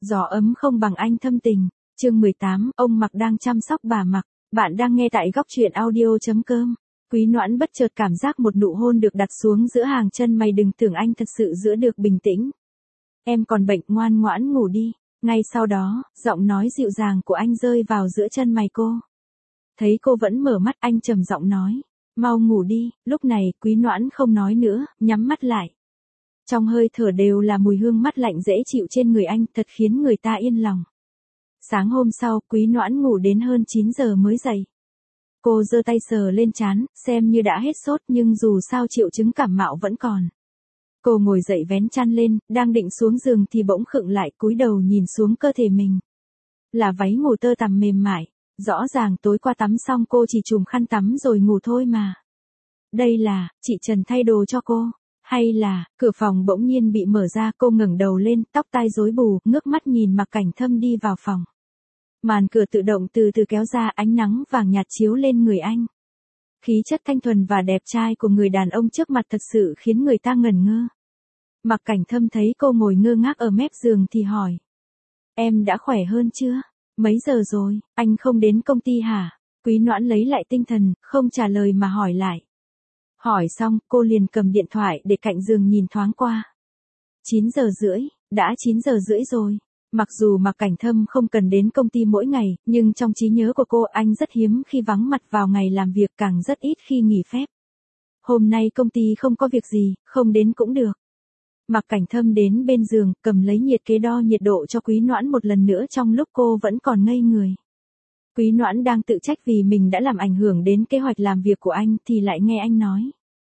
Gió ấm không bằng anh thâm tình. Chương 18, ông Mặc đang chăm sóc bà Mặc. Bạn đang nghe tại góc truyện audio.com. Quý Noãn bất chợt cảm giác một nụ hôn được đặt xuống giữa hàng chân mày, đừng tưởng anh thật sự giữ được bình tĩnh. Em còn bệnh, ngoan ngoãn ngủ đi. Ngay sau đó, giọng nói dịu dàng của anh rơi vào giữa chân mày cô. Thấy cô vẫn mở mắt, anh trầm giọng nói, mau ngủ đi. Lúc này, Quý Noãn không nói nữa, nhắm mắt lại. Trong hơi thở đều là mùi hương mát lạnh dễ chịu trên người anh, thật khiến người ta yên lòng. Sáng hôm sau, Quý Noãn ngủ đến hơn 9 giờ mới dậy. Cô giơ tay sờ lên trán, xem như đã hết sốt, nhưng dù sao triệu chứng cảm mạo vẫn còn. Cô ngồi dậy vén chăn lên, đang định xuống giường thì bỗng khựng lại, cúi đầu nhìn xuống cơ thể mình. Là váy ngủ tơ tằm mềm mại, rõ ràng tối qua tắm xong cô chỉ chùm khăn tắm rồi ngủ thôi mà. Đây là, chị Trần thay đồ cho cô. Hay là, cửa phòng bỗng nhiên bị mở ra, cô ngẩng đầu lên, tóc tai rối bù, ngước mắt nhìn Mạc Cảnh Thâm đi vào phòng. Màn cửa tự động từ từ kéo ra, ánh nắng vàng nhạt chiếu lên người anh. Khí chất thanh thuần và đẹp trai của người đàn ông trước mặt thật sự khiến người ta ngẩn ngơ. Mạc Cảnh Thâm thấy cô ngồi ngơ ngác ở mép giường thì hỏi. Em đã khỏe hơn chưa? Mấy giờ rồi, anh không đến công ty hả? Quý Noãn lấy lại tinh thần, không trả lời mà hỏi lại. Hỏi xong, cô liền cầm điện thoại để cạnh giường nhìn thoáng qua. 9 giờ rưỡi, đã 9 giờ rưỡi rồi. Mặc dù Mạc Cảnh Thâm không cần đến công ty mỗi ngày, nhưng trong trí nhớ của cô anh rất hiếm khi vắng mặt vào ngày làm việc, càng rất ít khi nghỉ phép. Hôm nay công ty không có việc gì, không đến cũng được. Mạc Cảnh Thâm đến bên giường, cầm lấy nhiệt kế đo nhiệt độ cho Quý Noãn một lần nữa trong lúc cô vẫn còn ngây người. Quý Noãn đang tự trách vì mình đã làm ảnh hưởng đến kế hoạch làm việc của anh thì lại nghe anh nói.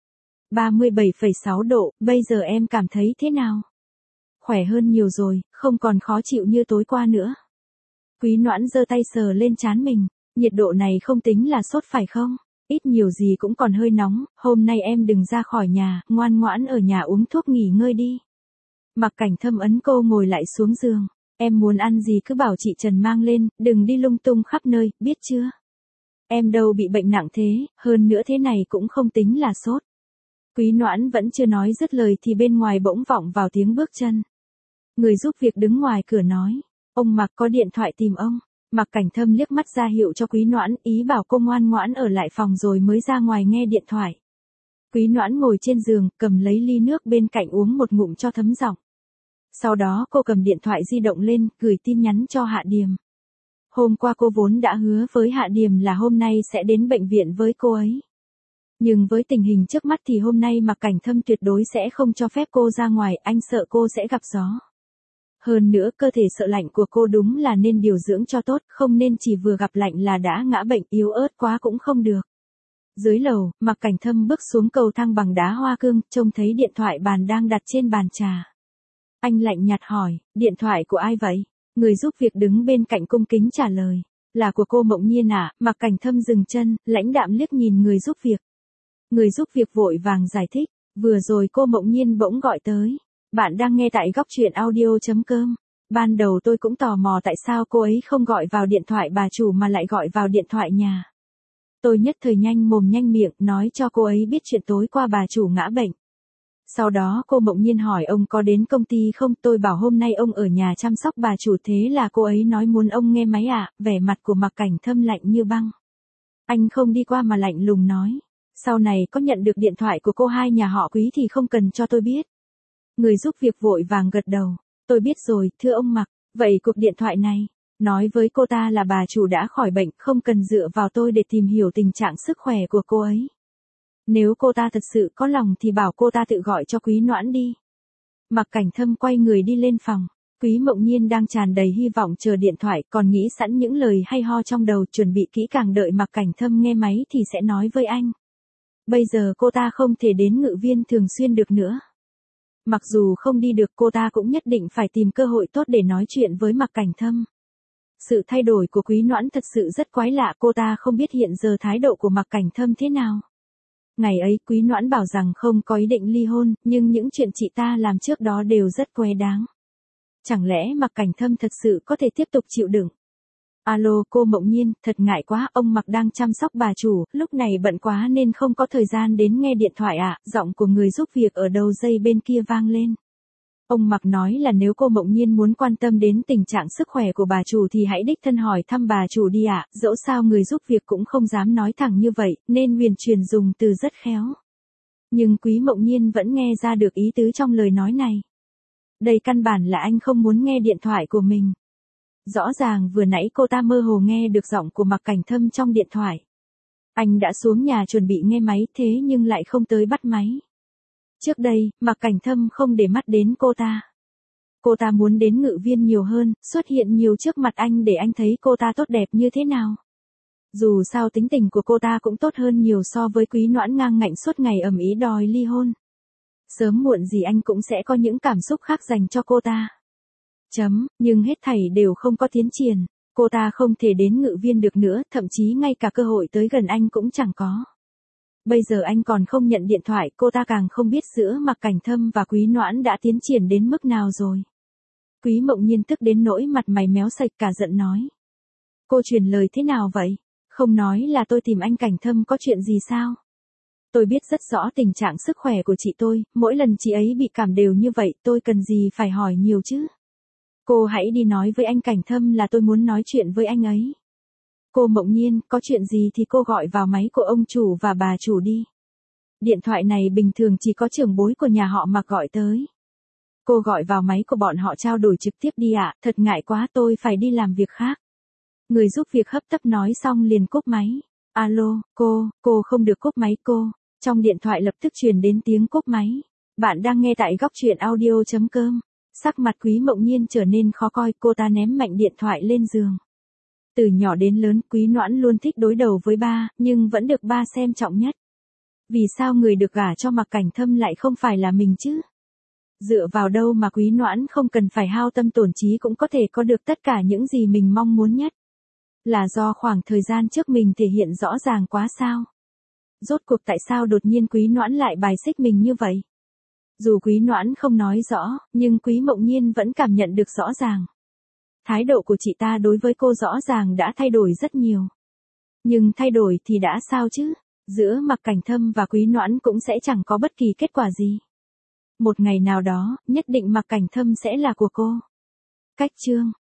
37,6 độ, bây giờ em cảm thấy thế nào? Khỏe hơn nhiều rồi, không còn khó chịu như tối qua nữa. Quý Noãn giơ tay sờ lên trán mình, nhiệt độ này không tính là sốt phải không? Ít nhiều gì cũng còn hơi nóng, hôm nay em đừng ra khỏi nhà, ngoan ngoãn ở nhà uống thuốc nghỉ ngơi đi. Mạc Cảnh Thâm ấn cô ngồi lại xuống giường. Em muốn ăn gì cứ bảo chị Trần mang lên, đừng đi lung tung khắp nơi, biết chưa? Em đâu bị bệnh nặng thế, hơn nữa thế này cũng không tính là sốt. Quý Noãn vẫn chưa nói dứt lời thì bên ngoài bỗng vọng vào tiếng bước chân. Người giúp việc đứng ngoài cửa nói, ông Mạc có điện thoại tìm ông. Mạc Cảnh Thâm liếc mắt ra hiệu cho Quý Noãn, ý bảo cô ngoan ngoãn ở lại phòng rồi mới ra ngoài nghe điện thoại. Quý Noãn ngồi trên giường, cầm lấy ly nước bên cạnh uống một ngụm cho thấm giọng. Sau đó cô cầm điện thoại di động lên, gửi tin nhắn cho Hạ Điềm. Hôm qua cô vốn đã hứa với Hạ Điềm là hôm nay sẽ đến bệnh viện với cô ấy. Nhưng với tình hình trước mắt thì hôm nay Mạc Cảnh Thâm tuyệt đối sẽ không cho phép cô ra ngoài, anh sợ cô sẽ gặp gió. Hơn nữa cơ thể sợ lạnh của cô đúng là nên điều dưỡng cho tốt, không nên chỉ vừa gặp lạnh là đã ngã bệnh, yếu ớt quá cũng không được. Dưới lầu, Mạc Cảnh Thâm bước xuống cầu thang bằng đá hoa cương, trông thấy điện thoại bàn đang đặt trên bàn trà. Anh lạnh nhạt hỏi, điện thoại của ai vậy? Người giúp việc đứng bên cạnh cung kính trả lời, là của cô Mộng Nhiên à? Mạc Cảnh Thâm dừng chân, lãnh đạm liếc nhìn người giúp việc. Người giúp việc vội vàng giải thích, vừa rồi cô Mộng Nhiên bỗng gọi tới. Bạn đang nghe tại góc truyện audio.com. Ban đầu tôi cũng tò mò tại sao cô ấy không gọi vào điện thoại bà chủ mà lại gọi vào điện thoại nhà. Tôi nhất thời nhanh mồm nhanh miệng nói cho cô ấy biết chuyện tối qua bà chủ ngã bệnh. Sau đó cô Mộng Nhiên hỏi ông có đến công ty không, tôi bảo hôm nay ông ở nhà chăm sóc bà chủ, thế là cô ấy nói muốn ông nghe máy ạ. Vẻ mặt của Mạc Cảnh Thâm lạnh như băng. Anh không đi qua mà lạnh lùng nói, sau này có nhận được điện thoại của cô hai nhà họ Quý thì không cần cho tôi biết. Người giúp việc vội vàng gật đầu, tôi biết rồi, thưa ông Mạc, vậy cuộc điện thoại này, nói với cô ta là bà chủ đã khỏi bệnh, không cần dựa vào tôi để tìm hiểu tình trạng sức khỏe của cô ấy. Nếu cô ta thật sự có lòng thì bảo cô ta tự gọi cho Quý Noãn đi. Mạc Cảnh Thâm quay người đi lên phòng. Quý Mộng Nhiên đang tràn đầy hy vọng chờ điện thoại, còn nghĩ sẵn những lời hay ho trong đầu, chuẩn bị kỹ càng đợi Mạc Cảnh Thâm nghe máy thì sẽ nói với anh. Bây giờ cô ta không thể đến Ngự Viên thường xuyên được nữa. Mặc dù không đi được, cô ta cũng nhất định phải tìm cơ hội tốt để nói chuyện với Mạc Cảnh Thâm. Sự thay đổi của Quý Noãn thật sự rất quái lạ, cô ta không biết hiện giờ thái độ của Mạc Cảnh Thâm thế nào. Ngày ấy Quý Noãn bảo rằng không có ý định ly hôn, nhưng những chuyện chị ta làm trước đó đều rất quá đáng. Chẳng lẽ Mạc Cảnh Thâm thật sự có thể tiếp tục chịu đựng? Alo cô Mộng Nhiên, thật ngại quá, ông Mạc đang chăm sóc bà chủ, lúc này bận quá nên không có thời gian đến nghe điện thoại ạ. Giọng của người giúp việc ở đầu dây bên kia vang lên. Ông Mặc nói là nếu cô Mộng Nhiên muốn quan tâm đến tình trạng sức khỏe của bà chủ thì hãy đích thân hỏi thăm bà chủ đi ạ, dẫu sao người giúp việc cũng không dám nói thẳng như vậy, nên huyền truyền dùng từ rất khéo. Nhưng Quý Mộng Nhiên vẫn nghe ra được ý tứ trong lời nói này. Đây căn bản là anh không muốn nghe điện thoại của mình. Rõ ràng vừa nãy cô ta mơ hồ nghe được giọng của Mạc Cảnh Thâm trong điện thoại. Anh đã xuống nhà chuẩn bị nghe máy thế nhưng lại không tới bắt máy. Trước đây, Mạc Cảnh Thâm không để mắt đến cô ta. Cô ta muốn đến Ngự Viên nhiều hơn, xuất hiện nhiều trước mặt anh để anh thấy cô ta tốt đẹp như thế nào. Dù sao tính tình của cô ta cũng tốt hơn nhiều so với Quý Noãn ngang ngạnh suốt ngày ầm ĩ đòi ly hôn. Sớm muộn gì anh cũng sẽ có những cảm xúc khác dành cho cô ta. Nhưng hết thảy đều không có tiến triển. Cô ta không thể đến Ngự Viên được nữa, thậm chí ngay cả cơ hội tới gần anh cũng chẳng có. Bây giờ anh còn không nhận điện thoại, cô ta càng không biết giữa Mạc Cảnh Thâm và Quý Noãn đã tiến triển đến mức nào rồi. Quý Mộng Nhiên tức đến nỗi mặt mày méo sạch cả giận nói. Cô truyền lời thế nào vậy? Không nói là tôi tìm anh Cảnh Thâm có chuyện gì sao? Tôi biết rất rõ tình trạng sức khỏe của chị tôi, mỗi lần chị ấy bị cảm đều như vậy, tôi cần gì phải hỏi nhiều chứ? Cô hãy đi nói với anh Cảnh Thâm là tôi muốn nói chuyện với anh ấy. Cô Mộng Nhiên, có chuyện gì thì cô gọi vào máy của ông chủ và bà chủ đi. Điện thoại này bình thường chỉ có trưởng bối của nhà họ Mạc gọi tới. Cô gọi vào máy của bọn họ trao đổi trực tiếp đi ạ, thật ngại quá tôi phải đi làm việc khác. Người giúp việc hấp tấp nói xong liền cúp máy. Alo, cô không được cúp máy cô. Trong điện thoại lập tức truyền đến tiếng cúp máy. Bạn đang nghe tại góc truyện audio.com. Sắc mặt Quý Mộng Nhiên trở nên khó coi, cô ta ném mạnh điện thoại lên giường. Từ nhỏ đến lớn, Quý Noãn luôn thích đối đầu với ba, nhưng vẫn được ba xem trọng nhất. Vì sao người được gả cho Mạc Cảnh Thâm lại không phải là mình chứ? Dựa vào đâu mà Quý Noãn không cần phải hao tâm tổn trí cũng có thể có được tất cả những gì mình mong muốn nhất? Là do khoảng thời gian trước mình thể hiện rõ ràng quá sao? Rốt cuộc tại sao đột nhiên Quý Noãn lại bài xích mình như vậy? Dù Quý Noãn không nói rõ, nhưng Quý Mộng Nhiên vẫn cảm nhận được rõ ràng. Thái độ của chị ta đối với cô rõ ràng đã thay đổi rất nhiều. Nhưng thay đổi thì đã sao chứ? Giữa Mạc Cảnh Thâm và Quý Noãn cũng sẽ chẳng có bất kỳ kết quả gì. Một ngày nào đó, nhất định Mạc Cảnh Thâm sẽ là của cô. Cách chương